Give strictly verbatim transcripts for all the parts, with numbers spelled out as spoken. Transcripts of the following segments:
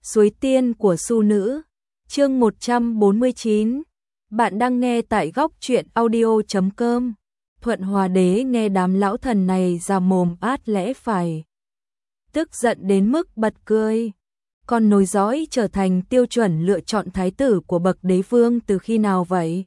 Suối tiên của Su nữ, chương một trăm bốn mươi chín. Bạn đang nghe tại góc truyện audio chấm com. Thuận Hòa đế nghe đám lão thần này ra mồm át lẽ phải. Tức giận đến mức bật cười. Con nối dõi trở thành tiêu chuẩn lựa chọn thái tử của bậc đế vương từ khi nào vậy?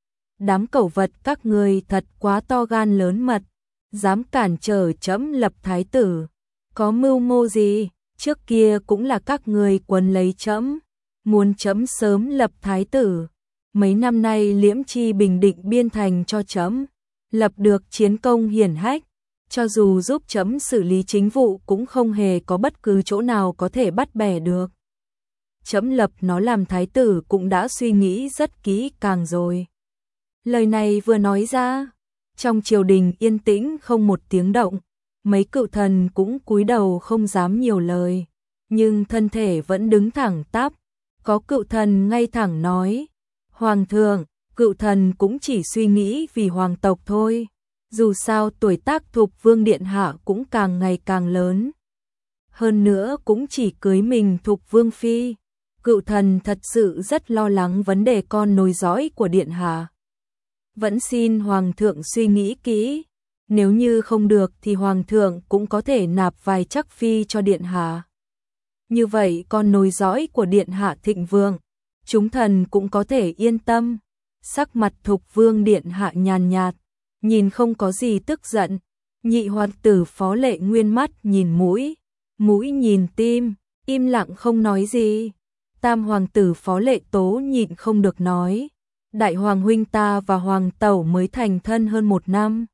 Đám cẩu vật các người thật quá to gan lớn mật, dám cản trở trẫm lập thái tử. Có mưu mô gì? Trước kia cũng là các người quấn lấy trẫm, muốn trẫm sớm lập thái tử. Mấy năm nay Liễm Chi bình định biên thành cho trẫm, lập được chiến công hiển hách, cho dù giúp trẫm xử lý chính vụ cũng không hề có bất cứ chỗ nào có thể bắt bẻ được. Trẫm lập nó làm thái tử cũng đã suy nghĩ rất kỹ càng rồi. Lời này vừa nói ra, trong triều đình yên tĩnh không một tiếng động. Mấy cựu thần cũng cúi đầu không dám nhiều lời, nhưng thân thể vẫn đứng thẳng tắp. Có cựu thần ngay thẳng nói: Hoàng thượng, cựu thần cũng chỉ suy nghĩ vì hoàng tộc thôi. Dù sao tuổi tác Thục Vương điện hạ cũng càng ngày càng lớn. Hơn nữa cũng chỉ cưới mình Thục Vương phi. Cựu thần thật sự rất lo lắng vấn đề con nối dõi của điện hạ. Vẫn xin hoàng thượng suy nghĩ kỹ. Nếu như không được thì hoàng thượng cũng có thể nạp vài chắc phi cho điện hạ. Như vậy con nối dõi của điện hạ thịnh vượng, chúng thần cũng có thể yên tâm. Sắc mặt Thục Vương điện hạ nhàn nhạt, nhìn không có gì tức giận. Nhị hoàng tử Phó Lệ Nguyên mắt nhìn mũi, mũi nhìn tim, im lặng không nói gì. Tam hoàng tử Phó Lệ Tố nhịn không được nói: Đại hoàng huynh ta và hoàng tẩu mới thành thân hơn một năm.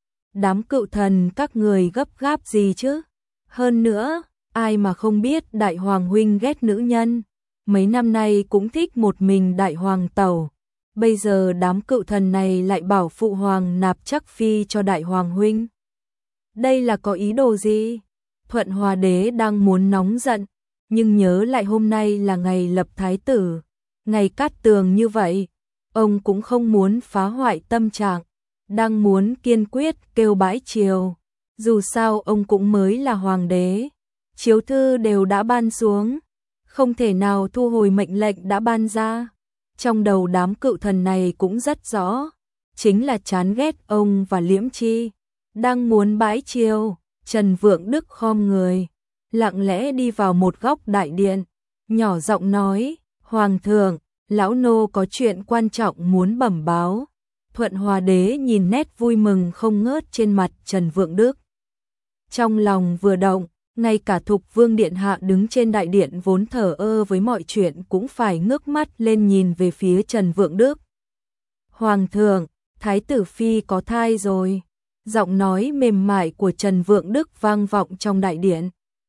Đám cựu thần các người gấp gáp gì chứ? Hơn nữa, ai mà không biết đại hoàng huynh ghét nữ nhân, mấy năm nay cũng thích một mình đại hoàng tẩu. Bây giờ đám cựu thần này lại bảo phụ hoàng nạp chắc phi cho đại hoàng huynh. Đây là có ý đồ gì? Thuận Hòa đế đang muốn nóng giận, nhưng nhớ lại hôm nay là ngày lập thái tử, ngày cát tường như vậy, ông cũng không muốn phá hoại tâm trạng. Đang muốn kiên quyết kêu bãi triều. Dù sao ông cũng mới là hoàng đế, chiếu thư đều đã ban xuống, không thể nào thu hồi mệnh lệnh đã ban ra. Trong đầu đám cựu thần này cũng rất rõ, chính là chán ghét ông và Liễm Chi. Đang muốn bãi triều, Trần Vượng Đức khom người, lặng lẽ đi vào một góc đại điện, nhỏ giọng nói: Hoàng thượng, lão nô có chuyện quan trọng muốn bẩm báo. Thuận Hòa đế nhìn nét vui mừng không ngớt trên mặt Trần Vượng Đức. Trong lòng vừa động, ngay cả Thục Vương điện hạ đứng trên đại điện vốn thờ ơ với mọi chuyện cũng phải ngước mắt lên nhìn về phía Trần Vượng Đức. Hoàng thượng, thái tử phi có thai rồi. Giọng nói mềm mại của Trần Vượng Đức vang vọng trong đại điện.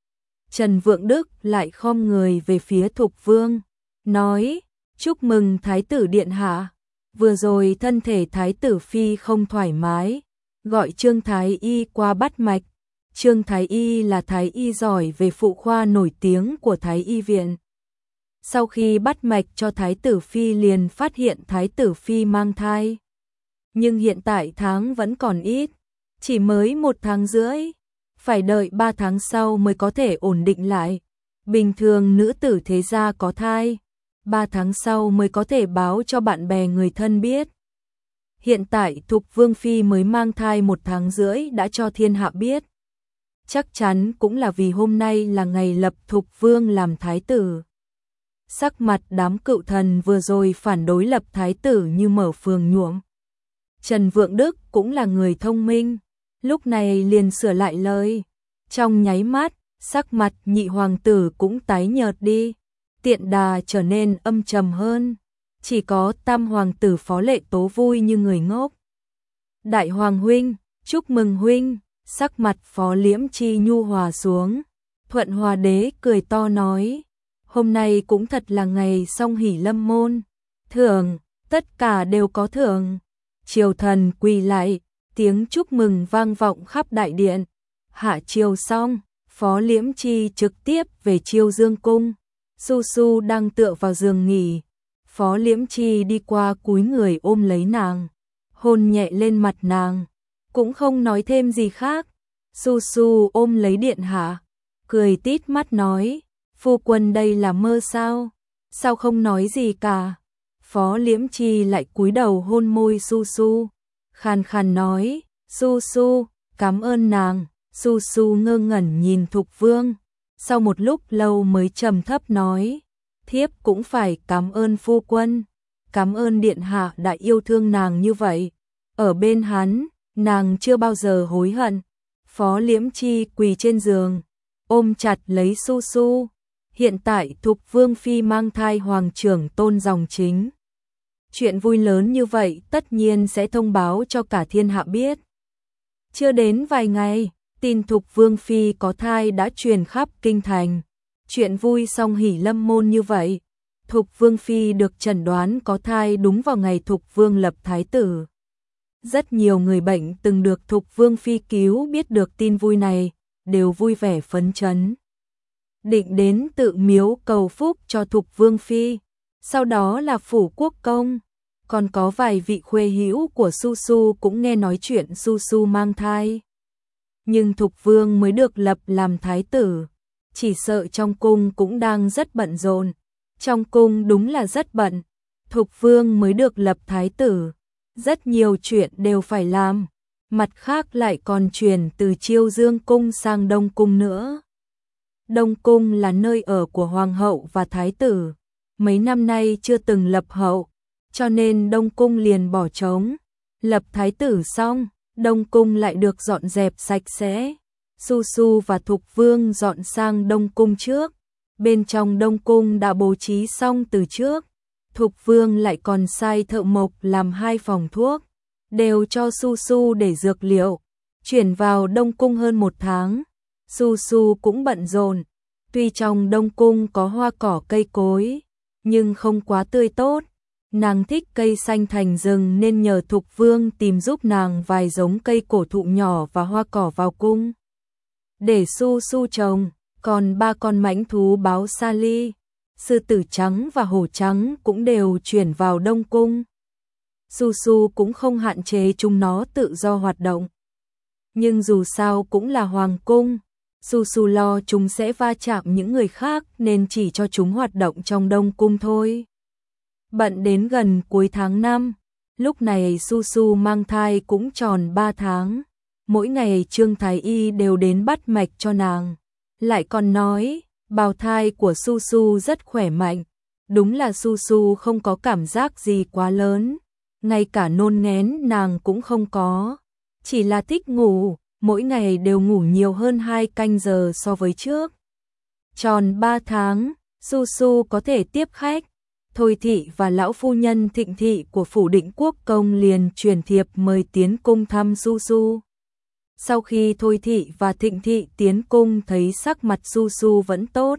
Trần Vượng Đức lại khom người về phía Thục Vương, nói: Chúc mừng thái tử điện hạ. Vừa rồi thân thể thái tử phi không thoải mái, gọi Trương Thái Y qua bắt mạch. Trương Thái Y là thái y giỏi về phụ khoa nổi tiếng của Thái Y viện. Sau khi bắt mạch cho thái tử phi liền phát hiện thái tử phi mang thai. Nhưng hiện tại tháng vẫn còn ít, chỉ mới một tháng rưỡi, phải đợi ba tháng sau mới có thể ổn định lại. Bình thường nữ tử thế gia có thai, ba tháng sau mới có thể báo cho bạn bè người thân biết. Hiện tại Thục Vương phi mới mang thai một tháng rưỡi đã cho thiên hạ biết. Chắc chắn cũng là vì hôm nay là ngày lập Thục Vương làm thái tử. Sắc mặt đám cựu thần vừa rồi phản đối lập thái tử như mở phường nhuộm. Trần Vượng Đức cũng là người thông minh, lúc này liền sửa lại lời. Trong nháy mắt, sắc mặt nhị hoàng tử cũng tái nhợt đi, tiện đà trở nên âm trầm hơn. Chỉ có tam hoàng tử Phó Lệ Tố vui như người ngốc. Đại hoàng huynh, chúc mừng huynh. Sắc mặt Phó Liễm Chi nhu hòa xuống. Thuận Hòa đế cười to nói: Hôm nay cũng thật là ngày song hỷ lâm môn. Thưởng, tất cả đều có thưởng. Triều thần quỳ lại, tiếng chúc mừng vang vọng khắp đại điện. Hạ triều xong, Phó Liễm Chi trực tiếp về Chiêu Dương cung. Su Su đang tựa vào giường nghỉ. Phó Liễm Chi đi qua cúi người ôm lấy nàng, hôn nhẹ lên mặt nàng, cũng không nói thêm gì khác. Su Su ôm lấy điện hạ, cười tít mắt nói: Phu quân đây là mơ sao? Sao không nói gì cả? Phó Liễm Chi lại cúi đầu hôn môi Su Su, khàn khàn nói, Su Su, cảm ơn nàng. Su Su ngơ ngẩn nhìn Thục Vương, sau một lúc lâu mới trầm thấp nói, thiếp cũng phải cảm ơn phu quân, cảm ơn điện hạ đã yêu thương nàng như vậy. Ở bên hắn, nàng chưa bao giờ hối hận. Phó Liễm Chi quỳ trên giường, ôm chặt lấy Su Su. Hiện tại Thục Vương phi mang thai hoàng trưởng tôn dòng chính. Chuyện vui lớn như vậy tất nhiên sẽ thông báo cho cả thiên hạ biết. Chưa đến vài ngày, tin Thục Vương phi có thai đã truyền khắp kinh thành. Chuyện vui song hỷ lâm môn như vậy. Thục Vương phi được chẩn đoán có thai đúng vào ngày Thục Vương lập thái tử. Rất nhiều người bệnh từng được Thục Vương phi cứu biết được tin vui này, đều vui vẻ phấn chấn. Định đến tự miếu cầu phúc cho Thục Vương phi, sau đó là phủ quốc công, còn có vài vị khuê hữu của Su Su cũng nghe nói chuyện Su Su mang thai. Nhưng Thục Vương mới được lập làm thái tử, chỉ sợ trong cung cũng đang rất bận rộn. Trong cung đúng là rất bận, Thục Vương mới được lập thái tử, rất nhiều chuyện đều phải làm, mặt khác lại còn chuyển từ Chiêu Dương cung sang Đông cung nữa. Đông cung là nơi ở của hoàng hậu và thái tử, mấy năm nay chưa từng lập hậu, cho nên Đông cung liền bỏ trống. Lập thái tử xong, Đông cung lại được dọn dẹp sạch sẽ. Su Su và Thục Vương dọn sang Đông cung trước, bên trong Đông cung đã bố trí xong từ trước. Thục Vương lại còn sai thợ mộc làm hai phòng thuốc, đều cho Su Su để dược liệu. Chuyển vào Đông cung hơn một tháng, Su Su cũng bận rộn. Tuy trong Đông cung có hoa cỏ cây cối, nhưng không quá tươi tốt. Nàng thích cây xanh thành rừng nên nhờ Thục Vương tìm giúp nàng vài giống cây cổ thụ nhỏ và hoa cỏ vào cung, để Su Su trồng. Còn ba con mãnh thú báo sa ly, sư tử trắng và hổ trắng cũng đều chuyển vào Đông cung. Su Su cũng không hạn chế chúng nó tự do hoạt động. Nhưng dù sao cũng là hoàng cung, Su Su lo chúng sẽ va chạm những người khác nên chỉ cho chúng hoạt động trong Đông cung thôi. Bận đến gần cuối tháng năm, lúc này Su Su mang thai cũng tròn ba tháng. Mỗi ngày Trương Thái Y đều đến bắt mạch cho nàng, lại còn nói bào thai của Su Su rất khỏe mạnh. Đúng là Su Su không có cảm giác gì quá lớn, ngay cả nôn nghén nàng cũng không có, chỉ là thích ngủ, mỗi ngày đều ngủ nhiều hơn hai canh giờ so với trước. Tròn ba tháng, Su Su có thể tiếp khách. Thôi thị và lão phu nhân Thịnh thị của phủ Định Quốc công liền truyền thiệp mời tiến cung thăm Su Su. Sau khi Thôi thị và Thịnh thị tiến cung thấy sắc mặt Su Su vẫn tốt,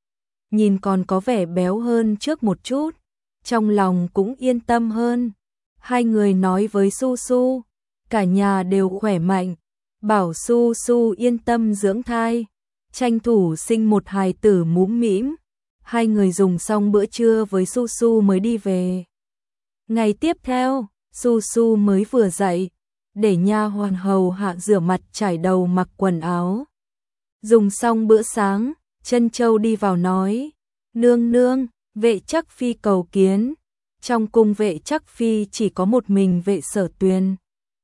nhìn còn có vẻ béo hơn trước một chút, trong lòng cũng yên tâm hơn. Hai người nói với Su Su, cả nhà đều khỏe mạnh, bảo Su Su yên tâm dưỡng thai, tranh thủ sinh một hài tử mũm mĩm. Hai người dùng xong bữa trưa với Su Su mới đi về. Ngày tiếp theo, Su Su mới vừa dậy, để nha hoàn hầu hạ rửa mặt trải đầu mặc quần áo. Dùng xong bữa sáng, Trân Châu đi vào nói, nương nương, vệ chắc phi cầu kiến. Trong cung vệ chắc phi chỉ có một mình vệ Sở Tuyền.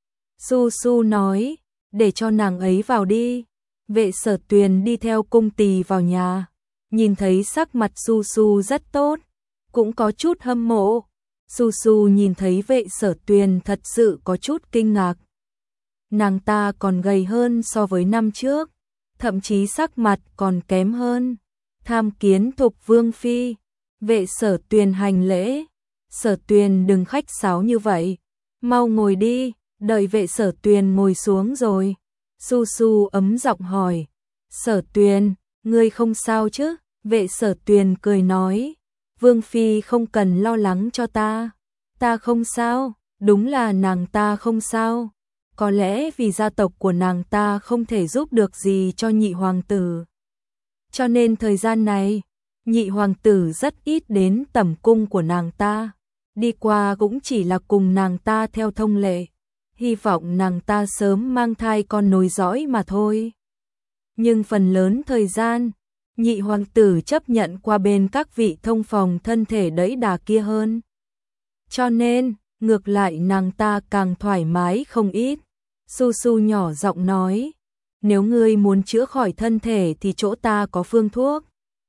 Su Su nói, để cho nàng ấy vào đi. Vệ Sở Tuyền đi theo cung tỳ vào nhà, nhìn thấy sắc mặt Su Su rất tốt, cũng có chút hâm mộ. Su Su nhìn thấy vệ Sở Tuyền thật sự có chút kinh ngạc. Nàng ta còn gầy hơn so với năm trước, thậm chí sắc mặt còn kém hơn. Tham kiến Thục Vương phi. Vệ Sở Tuyền hành lễ. Sở Tuyền đừng khách sáo như vậy, mau ngồi đi. Đợi vệ Sở Tuyền ngồi xuống rồi, Su Su ấm giọng hỏi, Sở Tuyền, ngươi không sao chứ? Vệ Sở Tuyền cười nói, Vương phi không cần lo lắng cho ta, ta không sao. Đúng là nàng ta không sao, có lẽ vì gia tộc của nàng ta không thể giúp được gì cho nhị hoàng tử, cho nên thời gian này nhị hoàng tử rất ít đến tẩm cung của nàng ta, đi qua cũng chỉ là cùng nàng ta theo thông lệ, hy vọng nàng ta sớm mang thai con nối dõi mà thôi. Nhưng phần lớn thời gian, nhị hoàng tử chấp nhận qua bên các vị thông phòng thân thể đẫy đà kia hơn. Cho nên, ngược lại nàng ta càng thoải mái không ít. Su Su nhỏ giọng nói, nếu ngươi muốn chữa khỏi thân thể thì chỗ ta có phương thuốc.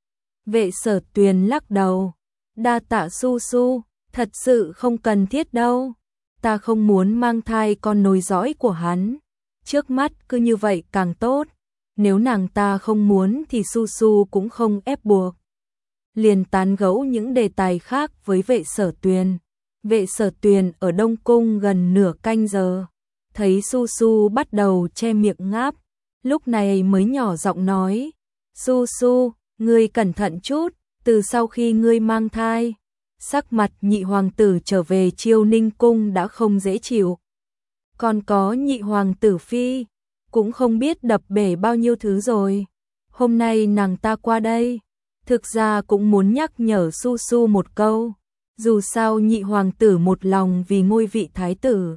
Vệ Sở Tuyền lắc đầu, đa tạ Su Su, thật sự không cần thiết đâu. Ta không muốn mang thai con nối dõi của hắn. Trước mắt cứ như vậy càng tốt. Nếu nàng ta không muốn thì Su Su cũng không ép buộc. Liền tán gẫu những đề tài khác với Vệ Sở Tuyền. Vệ Sở Tuyền ở Đông Cung gần nửa canh giờ. Thấy Su Su bắt đầu che miệng ngáp. Lúc này mới nhỏ giọng nói, Su Su, ngươi cẩn thận chút, từ sau khi ngươi mang thai. Sắc mặt nhị hoàng tử trở về Chiêu Ninh Cung đã không dễ chịu. Còn có nhị hoàng tử phi, cũng không biết đập bể bao nhiêu thứ rồi. Hôm nay nàng ta qua đây, thực ra cũng muốn nhắc nhở Su Su một câu. Dù sao nhị hoàng tử một lòng vì ngôi vị thái tử.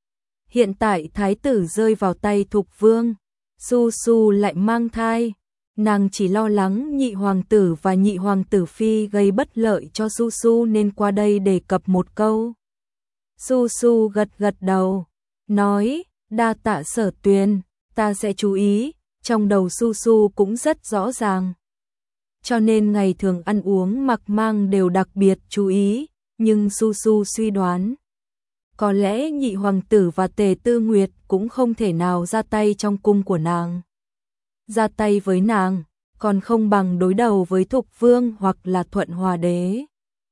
Hiện tại thái tử rơi vào tay Thục Vương, Su Su lại mang thai. Nàng chỉ lo lắng nhị hoàng tử và nhị hoàng tử phi gây bất lợi cho Su Su nên qua đây đề cập một câu. Su Su gật gật đầu, nói, đa tạ Sở Tuyền, ta sẽ chú ý. Trong đầu Su Su cũng rất rõ ràng. Cho nên ngày thường ăn uống mặc mang đều đặc biệt chú ý, nhưng Su Su suy đoán. Có lẽ nhị hoàng tử và Tề Tư Nguyệt cũng không thể nào ra tay trong cung của nàng. Ra tay với nàng, còn không bằng đối đầu với Thục Vương hoặc là Thuận Hòa Đế.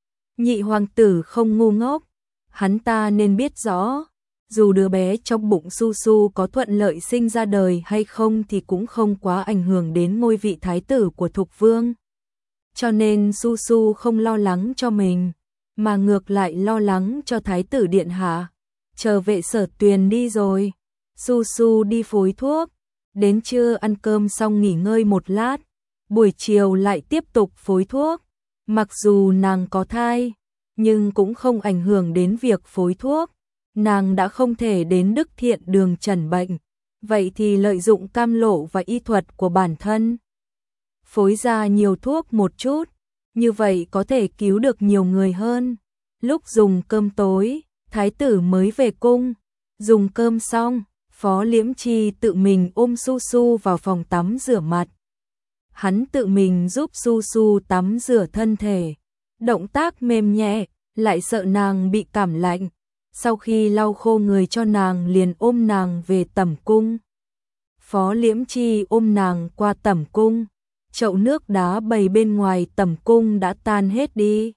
Nhị hoàng tử không ngu ngốc, hắn ta nên biết rõ, dù đứa bé trong bụng Su Su có thuận lợi sinh ra đời hay không thì cũng không quá ảnh hưởng đến ngôi vị thái tử của Thục Vương. Cho nên Su Su không lo lắng cho mình, mà ngược lại lo lắng cho thái tử điện hạ. Chờ Vệ Sở Tuyền đi rồi, Su Su đi phối thuốc. Đến trưa ăn cơm xong nghỉ ngơi một lát, buổi chiều lại tiếp tục phối thuốc. Mặc dù nàng có thai, nhưng cũng không ảnh hưởng đến việc phối thuốc. Nàng đã không thể đến Đức Thiện Đường trần bệnh, vậy thì lợi dụng cam lộ và y thuật của bản thân. Phối ra nhiều thuốc một chút, như vậy có thể cứu được nhiều người hơn. Lúc dùng cơm tối, thái tử mới về cung, dùng cơm xong. Phó Liễm Chi tự mình ôm Su Su vào phòng tắm rửa mặt. Hắn tự mình giúp Su Su tắm rửa thân thể. Động tác mềm nhẹ, lại sợ nàng bị cảm lạnh. Sau khi lau khô người cho nàng liền ôm nàng về tẩm cung. Phó Liễm Chi ôm nàng qua tẩm cung. Chậu nước đá bày bên ngoài tẩm cung đã tan hết đi.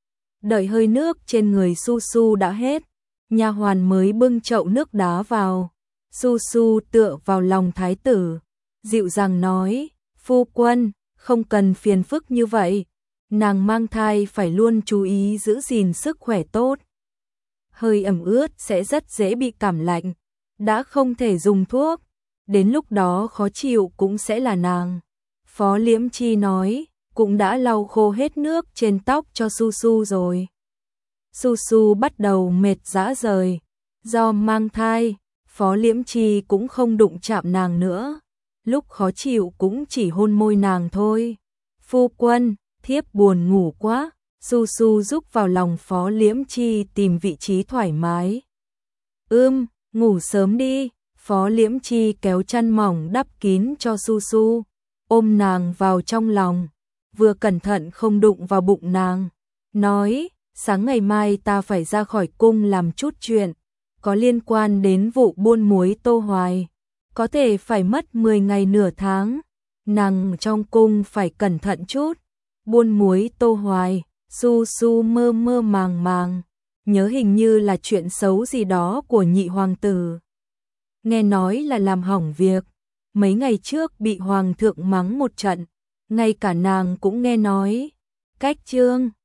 Đợi hơi nước trên người Su Su đã hết, nha hoàn mới bưng chậu nước đá vào. Su Su tựa vào lòng thái tử, dịu dàng nói, phu quân, không cần phiền phức như vậy, nàng mang thai phải luôn chú ý giữ gìn sức khỏe tốt. Hơi ẩm ướt sẽ rất dễ bị cảm lạnh, đã không thể dùng thuốc, đến lúc đó khó chịu cũng sẽ là nàng. Phó Liễm Chi nói, cũng đã lau khô hết nước trên tóc cho Su Su rồi. Su Su bắt đầu mệt rã rời, do mang thai. Phó Liễm Chi cũng không đụng chạm nàng nữa, lúc khó chịu cũng chỉ hôn môi nàng thôi. Phu quân, thiếp buồn ngủ quá. Su Su giúp vào lòng Phó Liễm Chi tìm vị trí thoải mái. Ưm, ngủ sớm đi. Phó Liễm Chi kéo chăn mỏng đắp kín cho Su Su, ôm nàng vào trong lòng, vừa cẩn thận không đụng vào bụng nàng. Nói, sáng ngày mai ta phải ra khỏi cung làm chút chuyện. Có liên quan đến vụ buôn muối Tô Hoài, có thể phải mất mười ngày nửa tháng, nàng trong cung phải cẩn thận chút. Buôn muối Tô Hoài, Su Su mơ mơ màng màng, nhớ hình như là chuyện xấu gì đó của nhị hoàng tử. Nghe nói là làm hỏng việc, mấy ngày trước bị hoàng thượng mắng một trận, ngay cả nàng cũng nghe nói. Cách chương